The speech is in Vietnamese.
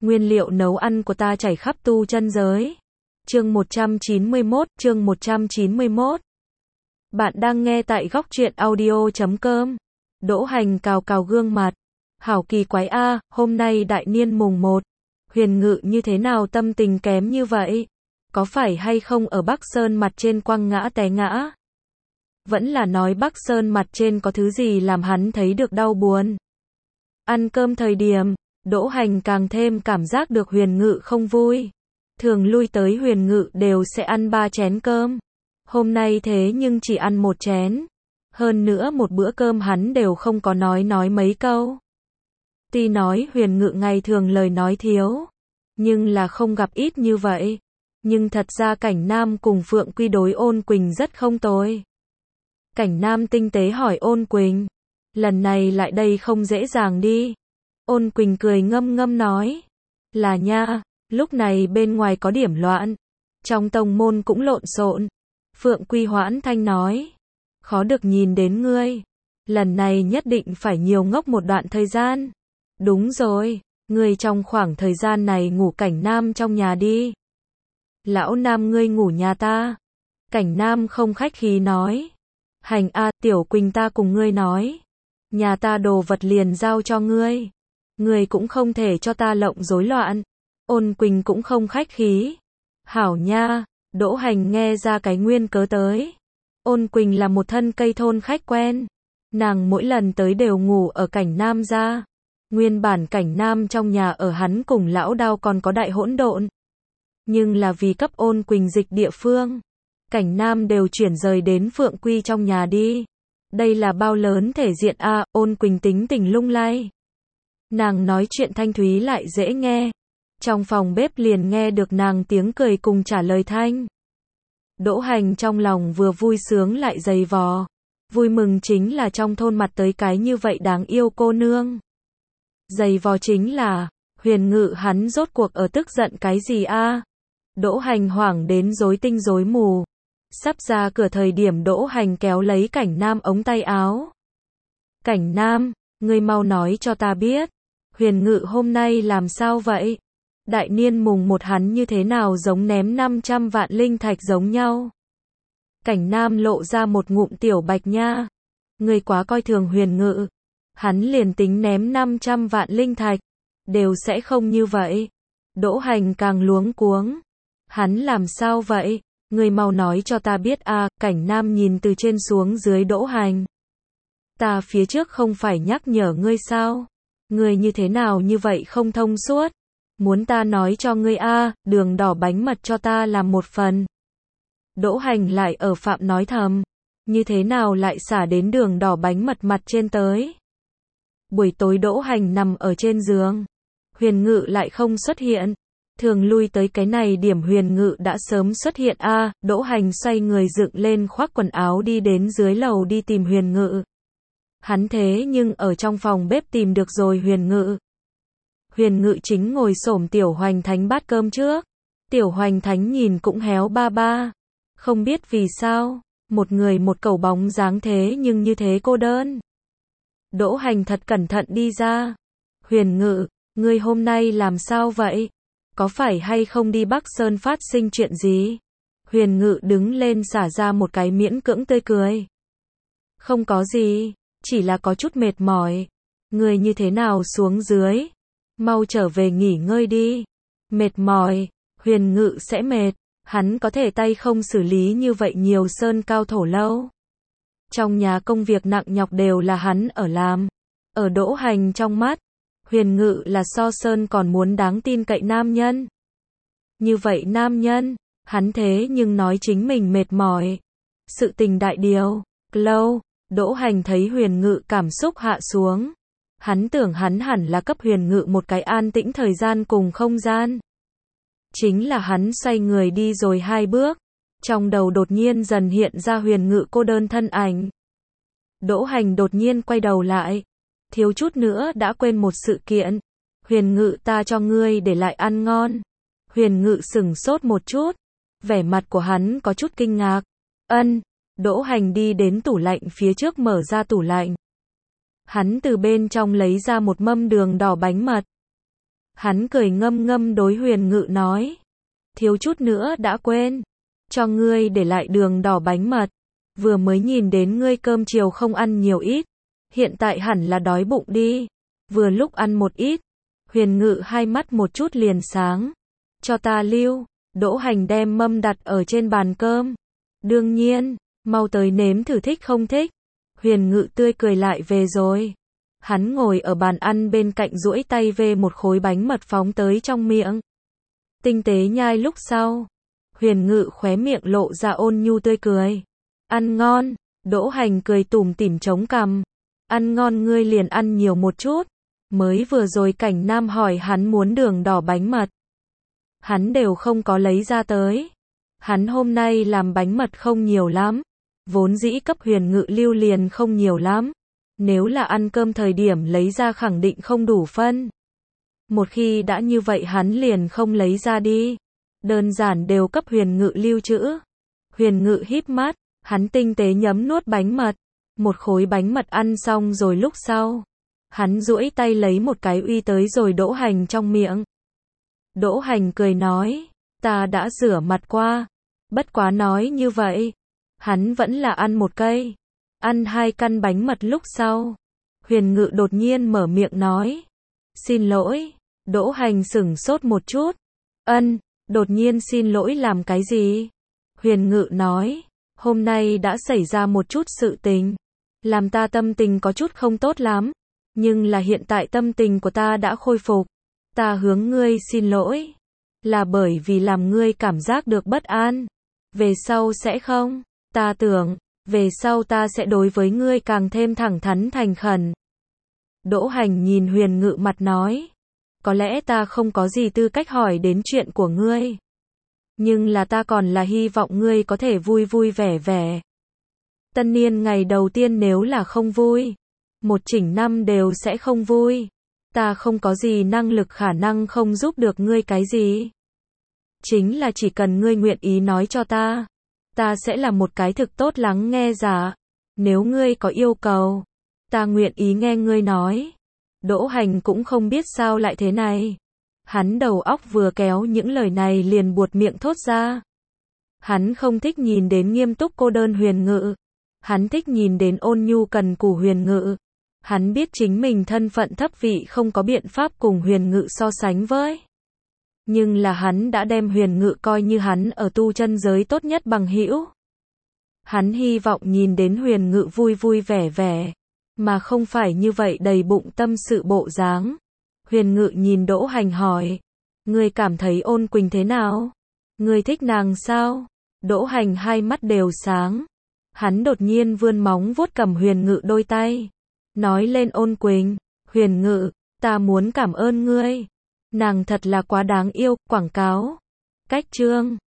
Nguyên liệu nấu ăn của ta chảy khắp tu chân giới. Chương 191. Bạn đang nghe tại góc truyện audio.com. Đỗ Hành cào cào gương mặt. Hảo kỳ quái a, hôm nay đại niên mùng 1. Huyền Ngự như thế nào tâm tình kém như vậy? Có phải hay không ở Bắc Sơn mặt trên quăng ngã té ngã? Vẫn là nói Bắc Sơn mặt trên có thứ gì làm hắn thấy được đau buồn? Ăn cơm thời điểm, Đỗ Hành càng thêm cảm giác được Huyền Ngự không vui. Thường lui tới Huyền Ngự đều sẽ ăn 3 chén cơm. Hôm nay thế nhưng chỉ ăn 1 chén. Hơn nữa một bữa cơm hắn đều không có nói mấy câu. Tuy nói Huyền Ngự ngày thường lời nói thiếu, nhưng là không gặp ít như vậy. Nhưng thật ra Cảnh Nam cùng Phượng Quy đối Ôn Quỳnh rất không tồi. Cảnh Nam tinh tế hỏi Ôn Quỳnh, lần này lại đây không dễ dàng đi. Ôn Quỳnh cười ngâm ngâm nói, là nha, lúc này bên ngoài có điểm loạn, trong tông môn cũng lộn xộn. Phượng Quy hoãn thanh nói, khó được nhìn đến ngươi, lần này nhất định phải nhiều ngốc một đoạn thời gian. Đúng rồi, ngươi trong khoảng thời gian này ngủ Cảnh Nam trong nhà đi. Lão Nam ngươi ngủ nhà ta. Cảnh Nam không khách khí nói, Hành a, Tiểu Quỳnh ta cùng ngươi nói, nhà ta đồ vật liền giao cho ngươi. Ngươi cũng không thể cho ta lộng rối loạn. Ôn Quỳnh cũng không khách khí. Hảo nha, Đỗ Hành nghe ra cái nguyên cớ tới. Ôn Quỳnh là một thân cây thôn khách quen. Nàng mỗi lần tới đều ngủ ở Cảnh Nam gia. Nguyên bản Cảnh Nam trong nhà ở hắn cùng lão Đao còn có đại hỗn độn. Nhưng là vì cấp Ôn Quỳnh dịch địa phương, Cảnh Nam đều chuyển rời đến Phượng Quy trong nhà đi. Đây là bao lớn thể diện a, Ôn Quỳnh tính tình lung lay. Nàng nói chuyện thanh thúy lại dễ nghe. Trong phòng bếp liền nghe được nàng tiếng cười cùng trả lời thanh. Đỗ Hành trong lòng vừa vui sướng lại dày vò. Vui mừng chính là trong thôn mặt tới cái như vậy đáng yêu cô nương. Dày vò chính là, Huyền Ngự hắn rốt cuộc ở tức giận cái gì a? Đỗ Hành hoảng đến rối tinh rối mù. Sắp ra cửa thời điểm Đỗ Hành kéo lấy Cảnh Nam ống tay áo. Cảnh Nam, ngươi mau nói cho ta biết, Huyền Ngự hôm nay làm sao vậy? Đại niên mùng 1 hắn như thế nào giống ném 500 vạn linh thạch giống nhau? Cảnh Nam lộ ra một ngụm tiểu bạch nha. Ngươi quá coi thường Huyền Ngự. Hắn liền tính ném 500 vạn linh thạch, đều sẽ không như vậy. Đỗ Hành càng luống cuống. Hắn làm sao vậy? Ngươi mau nói cho ta biết a. Cảnh Nam nhìn từ trên xuống dưới Đỗ Hành. Ta phía trước không phải nhắc nhở ngươi sao? Ngươi như thế nào như vậy không thông suốt? Muốn ta nói cho ngươi a, đường đỏ bánh mật cho ta làm một phần. Đỗ Hành lại ở phạm nói thầm. Như thế nào lại xả đến đường đỏ bánh mật mặt trên tới? Buổi tối Đỗ Hành nằm ở trên giường. Huyền Ngự lại không xuất hiện. Thường lui tới cái này điểm Huyền Ngự đã sớm xuất hiện a. Đỗ Hành xoay người dựng lên khoác quần áo đi đến dưới lầu đi tìm Huyền Ngự. Hắn thế nhưng ở trong phòng bếp tìm được rồi Huyền Ngự. Huyền Ngự chính ngồi xổm Tiểu Hoành Thánh bát cơm trước. Tiểu Hoành Thánh nhìn cũng héo ba ba. Không biết vì sao, một người một cẩu bóng dáng thế nhưng như thế cô đơn. Đỗ Hành thật cẩn thận đi ra. Huyền Ngự, ngươi hôm nay làm sao vậy? Có phải hay không đi Bắc Sơn phát sinh chuyện gì? Huyền Ngự đứng lên xả ra một cái miễn cưỡng tươi cười. Không có gì, chỉ là có chút mệt mỏi. Ngươi như thế nào xuống dưới? Mau trở về nghỉ ngơi đi. Mệt mỏi, Huyền Ngự sẽ mệt. Hắn có thể tay không xử lý như vậy nhiều sơn cao thổ lâu. Trong nhà công việc nặng nhọc đều là hắn ở làm. Ở Đỗ Hành trong mắt, Huyền Ngự là so sơn còn muốn đáng tin cậy nam nhân. Như vậy nam nhân, hắn thế nhưng nói chính mình mệt mỏi. Sự tình đại điều, lâu, Đỗ Hành thấy Huyền Ngự cảm xúc hạ xuống. Hắn tưởng hắn hẳn là cấp Huyền Ngự một cái an tĩnh thời gian cùng không gian. Chính là hắn xoay người đi rồi 2 bước. Trong đầu đột nhiên dần hiện ra Huyền Ngự cô đơn thân ảnh. Đỗ Hành đột nhiên quay đầu lại. Thiếu chút nữa đã quên một sự kiện. Huyền Ngự ta cho ngươi để lại ăn ngon. Huyền Ngự sửng sốt một chút. Vẻ mặt của hắn có chút kinh ngạc. Ân. Đỗ Hành đi đến tủ lạnh phía trước mở ra tủ lạnh. Hắn từ bên trong lấy ra một mâm đường đỏ bánh mật. Hắn cười ngâm ngâm đối Huyền Ngự nói. Thiếu chút nữa đã quên. Cho ngươi để lại đường đỏ bánh mật. Vừa mới nhìn đến ngươi cơm chiều không ăn nhiều ít. Hiện tại hẳn là đói bụng đi. Vừa lúc ăn một ít. Huyền Ngự hai mắt một chút liền sáng. Cho ta lưu. Đỗ Hành đem mâm đặt ở trên bàn cơm. Đương nhiên, mau tới nếm thử thích không thích. Huyền Ngự tươi cười lại về rồi. Hắn ngồi ở bàn ăn bên cạnh duỗi tay về một khối bánh mật phóng tới trong miệng. Tinh tế nhai lúc sau. Huyền Ngự khóe miệng lộ ra ôn nhu tươi cười. Ăn ngon. Đỗ Hành cười tủm tỉm chống cằm. Ăn ngon ngươi liền ăn nhiều một chút. Mới vừa rồi Cảnh Nam hỏi hắn muốn đường đỏ bánh mật. Hắn đều không có lấy ra tới. Hắn hôm nay làm bánh mật không nhiều lắm. Vốn dĩ cấp Huyền Ngự lưu liền không nhiều lắm. Nếu là ăn cơm thời điểm lấy ra khẳng định không đủ phân. Một khi đã như vậy hắn liền không lấy ra đi. Đơn giản đều cấp Huyền Ngự lưu trữ. Huyền Ngự híp mắt, hắn tinh tế nhấm nuốt bánh mật. Một khối bánh mật ăn xong rồi lúc sau. Hắn duỗi tay lấy một cái uy tới rồi Đỗ Hành trong miệng. Đỗ Hành cười nói, ta đã rửa mặt qua. Bất quá nói như vậy. Hắn vẫn là ăn một cây. Ăn 2 căn bánh mật lúc sau. Huyền Ngự đột nhiên mở miệng nói. Xin lỗi. Đỗ Hành sửng sốt một chút. Đột nhiên xin lỗi làm cái gì? Huyền Ngự nói. Hôm nay đã xảy ra một chút sự tình. Làm ta tâm tình có chút không tốt lắm. Nhưng là hiện tại tâm tình của ta đã khôi phục. Ta hướng ngươi xin lỗi. Là bởi vì làm ngươi cảm giác được bất an. Về sau sẽ không. Ta tưởng, về sau ta sẽ đối với ngươi càng thêm thẳng thắn thành khẩn. Đỗ Hành nhìn Huyền Ngự mặt nói. Có lẽ ta không có gì tư cách hỏi đến chuyện của ngươi. Nhưng là ta còn là hy vọng ngươi có thể vui vui vẻ vẻ. Tân niên ngày đầu tiên nếu là không vui. Một chỉnh năm đều sẽ không vui. Ta không có gì năng lực khả năng không giúp được ngươi cái gì. Chính là chỉ cần ngươi nguyện ý nói cho ta. Ta sẽ là một cái thực tốt lắng nghe giả. Nếu ngươi có yêu cầu. Ta nguyện ý nghe ngươi nói. Đỗ Hành cũng không biết sao lại thế này. Hắn đầu óc vừa kéo những lời này liền buột miệng thốt ra. Hắn không thích nhìn đến nghiêm túc cô đơn Huyền Ngự. Hắn thích nhìn đến ôn nhu cần cù Huyền Ngự. Hắn biết chính mình thân phận thấp vị không có biện pháp cùng Huyền Ngự so sánh với. Nhưng là hắn đã đem Huyền Ngự coi như hắn ở tu chân giới tốt nhất bằng hữu. Hắn hy vọng nhìn đến Huyền Ngự vui vui vẻ vẻ. Mà không phải như vậy đầy bụng tâm sự bộ dáng. Huyền Ngự nhìn Đỗ Hành hỏi. Ngươi cảm thấy Ôn Quỳnh thế nào? Ngươi thích nàng sao? Đỗ Hành hai mắt đều sáng. Hắn đột nhiên vươn móng vuốt cầm Huyền Ngự đôi tay. Nói lên Ôn Quỳnh. Huyền Ngự, ta muốn cảm ơn ngươi. Nàng thật là quá đáng yêu. Quảng cáo. Cách chương.